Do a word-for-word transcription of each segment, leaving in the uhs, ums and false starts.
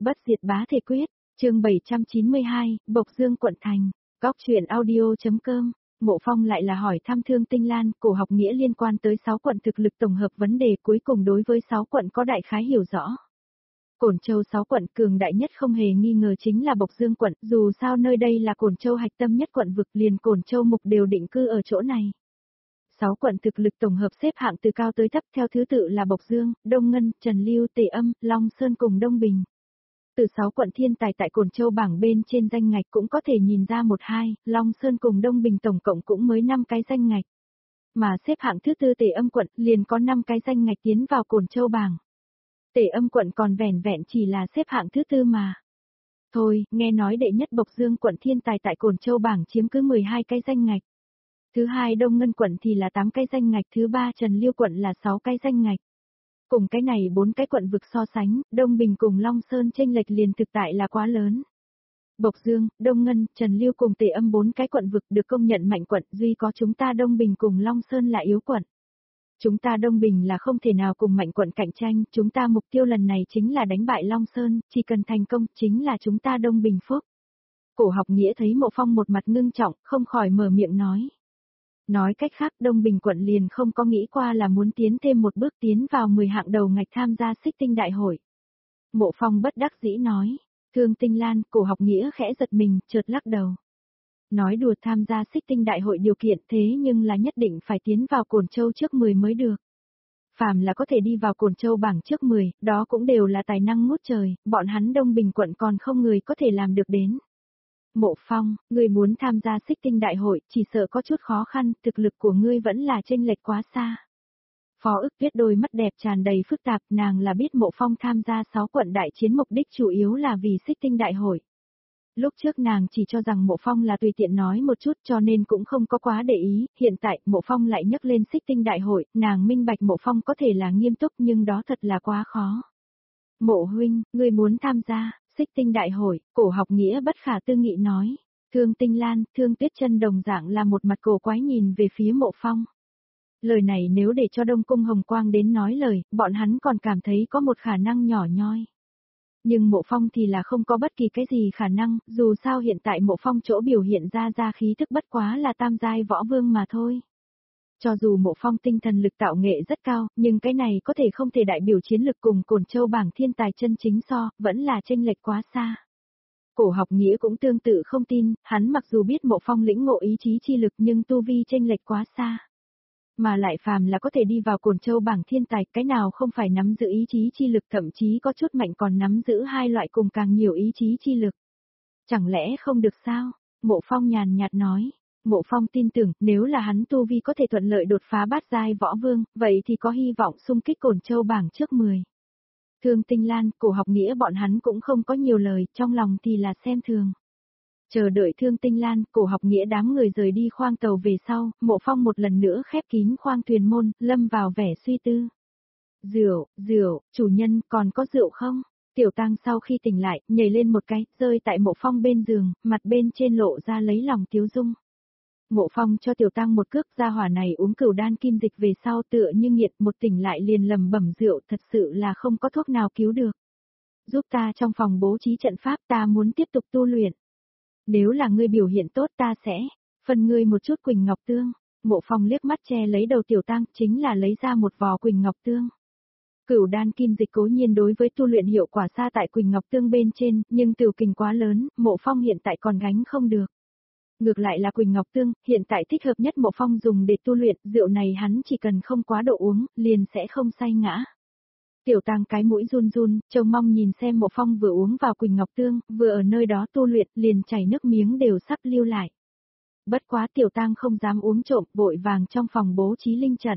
Bất diệt bá thể quyết, chương bảy trăm chín mươi hai, Bộc Dương quận thành, góc truyện audio.com. Mộ Phong lại là hỏi thăm Thương Tinh Lan, cổ học nghĩa liên quan tới sáu quận thực lực tổng hợp vấn đề, cuối cùng đối với sáu quận có đại khái hiểu rõ. Cổn Châu sáu quận cường đại nhất không hề nghi ngờ chính là Bộc Dương quận, dù sao nơi đây là Cổn Châu hạch tâm nhất quận vực, liền Cổn Châu mục đều định cư ở chỗ này. Sáu quận thực lực tổng hợp xếp hạng từ cao tới thấp theo thứ tự là Bộc Dương, Đông Ngân, Trần Lưu, Tề Âm, Long Sơn cùng Đông Bình. Từ sáu quận thiên tài tại Cổn Châu bảng bên trên danh ngạch cũng có thể nhìn ra một hai, Long Sơn cùng Đông Bình tổng cộng cũng mới năm cái danh ngạch. Mà xếp hạng thứ tư Tề Âm quận liền có năm cái danh ngạch tiến vào Cổn Châu bảng. Tề Âm quận còn vẻn vẹn chỉ là xếp hạng thứ tư mà. Thôi, nghe nói đệ nhất Bộc Dương quận thiên tài tại Cổn Châu bảng chiếm cứ mười hai cái danh ngạch. Thứ hai Đông Ngân quận thì là tám cái danh ngạch, thứ ba Trần Liêu quận là sáu cái danh ngạch. Cùng cái này bốn cái quận vực so sánh, Đông Bình cùng Long Sơn chênh lệch liền thực tại là quá lớn. Bộc Dương, Đông Ngân, Trần Liêu cùng Tề Âm bốn cái quận vực được công nhận mạnh quận, duy có chúng ta Đông Bình cùng Long Sơn là yếu quận. Chúng ta Đông Bình là không thể nào cùng mạnh quận cạnh tranh, chúng ta mục tiêu lần này chính là đánh bại Long Sơn, chỉ cần thành công chính là chúng ta Đông Bình phúc. Cổ học nghĩa thấy Mộ Phong một mặt ngưng trọng, không khỏi mở miệng nói. Nói cách khác Đông Bình quận liền không có nghĩ qua là muốn tiến thêm một bước tiến vào mười hạng đầu ngạch tham gia xích tinh đại hội. Mộ Phong bất đắc dĩ nói, Thương Tinh Lan, cổ học nghĩa khẽ giật mình, chợt lắc đầu. Nói đùa tham gia xích tinh đại hội điều kiện thế nhưng là nhất định phải tiến vào Cổn Châu trước mười mới được. Phàm là có thể đi vào Cổn Châu bảng trước mười, đó cũng đều là tài năng ngút trời, bọn hắn Đông Bình quận còn không người có thể làm được đến. Mộ Phong, ngươi muốn tham gia xích tinh đại hội, chỉ sợ có chút khó khăn, thực lực của ngươi vẫn là chênh lệch quá xa. Phó Ức Tuyết đôi mắt đẹp tràn đầy phức tạp, nàng là biết Mộ Phong tham gia sáu quận đại chiến mục đích chủ yếu là vì xích tinh đại hội. Lúc trước nàng chỉ cho rằng Mộ Phong là tùy tiện nói một chút cho nên cũng không có quá để ý, hiện tại Mộ Phong lại nhắc lên xích tinh đại hội, nàng minh bạch Mộ Phong có thể là nghiêm túc nhưng đó thật là quá khó. Mộ huynh, ngươi muốn tham gia xích tinh đại hội, cổ học nghĩa bất khả tư nghị nói. Thương Tinh Lan, Thương Tuyết Chân đồng dạng là một mặt cổ quái nhìn về phía Mộ Phong. Lời này nếu để cho Đông Cung Hồng Quang đến nói lời, bọn hắn còn cảm thấy có một khả năng nhỏ nhoi. Nhưng Mộ Phong thì là không có bất kỳ cái gì khả năng, dù sao hiện tại Mộ Phong chỗ biểu hiện ra ra khí thức bất quá là tam giai võ vương mà thôi. Cho dù Mộ Phong tinh thần lực tạo nghệ rất cao, nhưng cái này có thể không thể đại biểu chiến lực cùng Cổn Châu bảng thiên tài chân chính so, vẫn là chênh lệch quá xa. Cổ học nghĩa cũng tương tự không tin, hắn mặc dù biết Mộ Phong lĩnh ngộ ý chí chi lực nhưng tu vi chênh lệch quá xa. Mà lại phàm là có thể đi vào Cổn Châu bảng thiên tài, cái nào không phải nắm giữ ý chí chi lực, thậm chí có chút mạnh còn nắm giữ hai loại cùng càng nhiều ý chí chi lực. Chẳng lẽ không được sao? Mộ Phong nhàn nhạt nói. Mộ Phong tin tưởng, nếu là hắn tu vi có thể thuận lợi đột phá bát giai võ vương, vậy thì có hy vọng xung kích Cổn Châu bảng trước mười. Thương Tinh Lan, cổ học nghĩa bọn hắn cũng không có nhiều lời, trong lòng thì là xem thường. Chờ đợi Thương Tinh Lan, cổ học nghĩa đám người rời đi khoang tàu về sau, Mộ Phong một lần nữa khép kín khoang thuyền môn, lâm vào vẻ suy tư. Rượu, rượu, chủ nhân, còn có rượu không? Tiểu Tăng sau khi tỉnh lại, nhảy lên một cái, rơi tại Mộ Phong bên giường, mặt bên trên lộ ra lấy lòng tiếu dung. Mộ Phong cho Tiểu Tăng một cước, gia hỏa này uống cửu đan kim dịch về sau tựa như nghiệt, một tỉnh lại liền lầm bẩm rượu, thật sự là không có thuốc nào cứu được. Giúp ta trong phòng bố trí trận pháp, ta muốn tiếp tục tu luyện. Nếu là ngươi biểu hiện tốt ta sẽ phân ngươi một chút Quỳnh Ngọc Tương. Mộ Phong liếc mắt che lấy đầu Tiểu Tăng, chính là lấy ra một vò Quỳnh Ngọc Tương. Cửu đan kim dịch cố nhiên đối với tu luyện hiệu quả xa tại Quỳnh Ngọc Tương bên trên, nhưng tiểu kình quá lớn, Mộ Phong hiện tại còn gánh không được. Ngược lại là Quỳnh Ngọc Tương, hiện tại thích hợp nhất Mộ Phong dùng để tu luyện, rượu này hắn chỉ cần không quá độ uống, liền sẽ không say ngã. Tiểu Tăng cái mũi run run, trông mong nhìn xem Mộ Phong vừa uống vào Quỳnh Ngọc Tương, vừa ở nơi đó tu luyện, liền chảy nước miếng đều sắp lưu lại. Bất quá Tiểu Tăng không dám uống trộm, vội vàng trong phòng bố trí linh trận.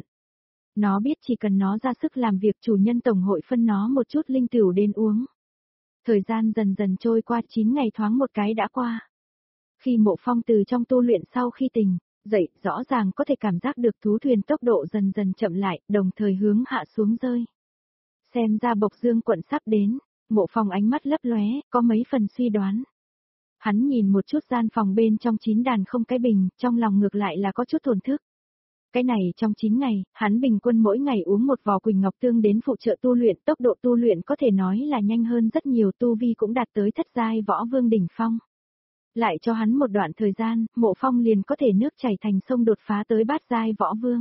Nó biết chỉ cần nó ra sức làm việc chủ nhân tổng hội phân nó một chút linh tửu đến uống. Thời gian dần dần trôi qua, chín ngày thoáng một cái đã qua. Khi Mộ Phong từ trong tu luyện sau khi tỉnh dậy, rõ ràng có thể cảm giác được thú thuyền tốc độ dần dần chậm lại, đồng thời hướng hạ xuống rơi. Xem ra Bộc Dương quận sắp đến, Mộ Phong ánh mắt lấp lóe, có mấy phần suy đoán. Hắn nhìn một chút gian phòng bên trong chín đàn không cái bình, trong lòng ngược lại là có chút thổn thức. Cái này trong chín ngày, hắn bình quân mỗi ngày uống một vò Quỳnh Ngọc Tương đến phụ trợ tu luyện, tốc độ tu luyện có thể nói là nhanh hơn rất nhiều, tu vi cũng đạt tới thất giai võ vương đỉnh phong. Lại cho hắn một đoạn thời gian, Mộ Phong liền có thể nước chảy thành sông đột phá tới bát giai võ vương.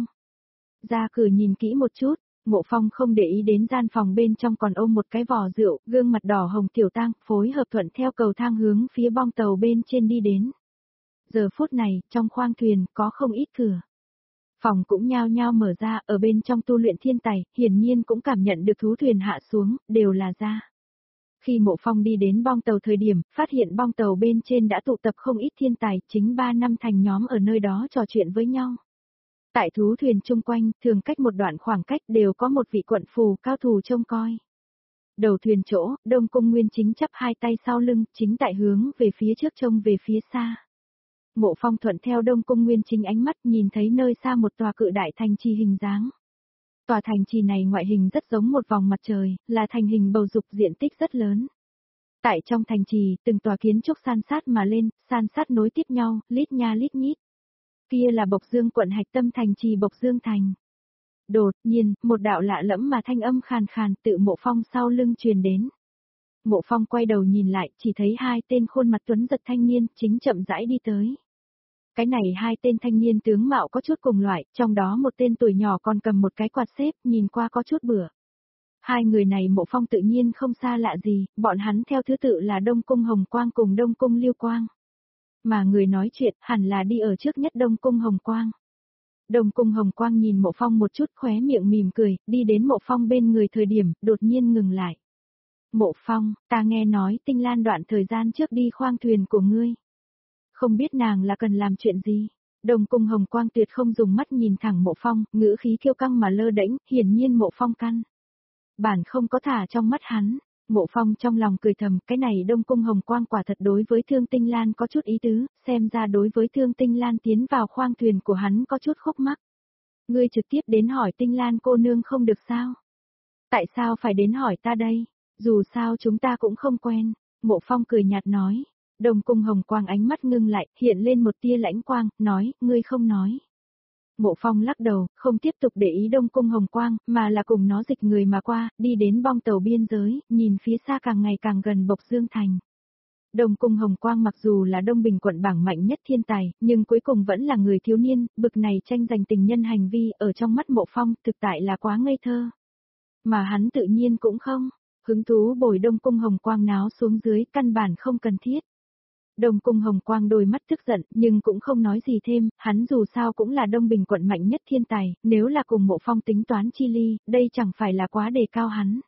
Ra cửa nhìn kỹ một chút, Mộ Phong không để ý đến gian phòng bên trong còn ôm một cái vò rượu, gương mặt đỏ hồng Tiểu Tang, phối hợp thuận theo cầu thang hướng phía bong tàu bên trên đi đến. Giờ phút này, trong khoang thuyền, có không ít cửa. Phòng cũng nhao nhao mở ra, ở bên trong tu luyện thiên tài, hiển nhiên cũng cảm nhận được thú thuyền hạ xuống, đều là ra. Khi Mộ Phong đi đến bong tàu thời điểm, phát hiện bong tàu bên trên đã tụ tập không ít thiên tài, chính ba năm thành nhóm ở nơi đó trò chuyện với nhau. Tại thú thuyền chung quanh, thường cách một đoạn khoảng cách đều có một vị quận phù cao thủ trông coi. Đầu thuyền chỗ, Đông Cung Nguyên chính chắp hai tay sau lưng, chính tại hướng về phía trước trông về phía xa. Mộ Phong thuận theo Đông Cung Nguyên chính ánh mắt nhìn thấy nơi xa một tòa cự đại thành trì hình dáng. Tòa thành trì này ngoại hình rất giống một vòng mặt trời, là thành hình bầu dục diện tích rất lớn. Tại trong thành trì, từng tòa kiến trúc san sát mà lên, san sát nối tiếp nhau, lít nha lít nhít. Kia là Bộc Dương quận hạch tâm thành trì Bộc Dương thành. Đột nhiên, một đạo lạ lẫm mà thanh âm khàn khàn tự Mộ Phong sau lưng truyền đến. Mộ Phong quay đầu nhìn lại, chỉ thấy hai tên khuôn mặt tuấn giật thanh niên chính chậm rãi đi tới. Cái này hai tên thanh niên tướng mạo có chút cùng loại, trong đó một tên tuổi nhỏ còn cầm một cái quạt xếp, nhìn qua có chút bựa. Hai người này Mộ Phong tự nhiên không xa lạ gì, bọn hắn theo thứ tự là Đông Cung Hồng Quang cùng Đông Cung Lưu Quang. Mà người nói chuyện hẳn là đi ở trước nhất Đông Cung Hồng Quang. Đông Cung Hồng Quang nhìn Mộ Phong một chút khóe miệng mỉm cười, đi đến Mộ Phong bên người thời điểm, đột nhiên ngừng lại. Mộ Phong, ta nghe nói Tinh Lan đoạn thời gian trước đi khoang thuyền của ngươi. Không biết nàng là cần làm chuyện gì? Đông Cung Hồng Quang tuyệt không dùng mắt nhìn thẳng Mộ Phong, ngữ khí kiêu căng mà lơ đễnh, hiển nhiên Mộ Phong căn. Bản không có thả trong mắt hắn. Mộ Phong trong lòng cười thầm, cái này Đông Cung Hồng Quang quả thật đối với Thương Tinh Lan có chút ý tứ, xem ra đối với Thương Tinh Lan tiến vào khoang thuyền của hắn có chút khúc mắc. Ngươi trực tiếp đến hỏi Tinh Lan cô nương không được sao? Tại sao phải đến hỏi ta đây? Dù sao chúng ta cũng không quen. Mộ Phong cười nhạt nói. Đông Cung Hồng Quang ánh mắt ngưng lại, hiện lên một tia lãnh quang, nói, ngươi không nói. Mộ Phong lắc đầu, không tiếp tục để ý Đông Cung Hồng Quang, mà là cùng nó dịch người mà qua, đi đến bong tàu biên giới, nhìn phía xa càng ngày càng gần Bộc Dương thành. Đông Cung Hồng Quang mặc dù là Đông Bình quận bảng mạnh nhất thiên tài, nhưng cuối cùng vẫn là người thiếu niên, bực này tranh giành tình nhân hành vi ở trong mắt Mộ Phong thực tại là quá ngây thơ. Mà hắn tự nhiên cũng không, hứng thú bồi Đông Cung Hồng Quang náo xuống dưới, căn bản không cần thiết. Đông Cung Hồng Quang đôi mắt tức giận, nhưng cũng không nói gì thêm, hắn dù sao cũng là Đông Bình quận mạnh nhất thiên tài, nếu là cùng Mộ Phong tính toán chi ly, đây chẳng phải là quá đề cao hắn.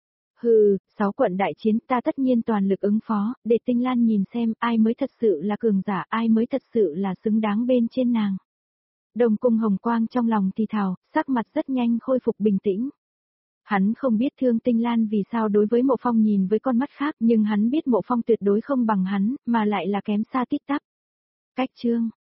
Hừ, sáu quận đại chiến ta tất nhiên toàn lực ứng phó, để Tinh Lan nhìn xem ai mới thật sự là cường giả, ai mới thật sự là xứng đáng bên trên nàng. Đông Cung Hồng Quang trong lòng thì thào, sắc mặt rất nhanh khôi phục bình tĩnh. Hắn không biết Thương Tinh Lan vì sao đối với Mộ Phong nhìn với con mắt khác, nhưng hắn biết Mộ Phong tuyệt đối không bằng hắn, mà lại là kém xa tít tắp. Cách chương,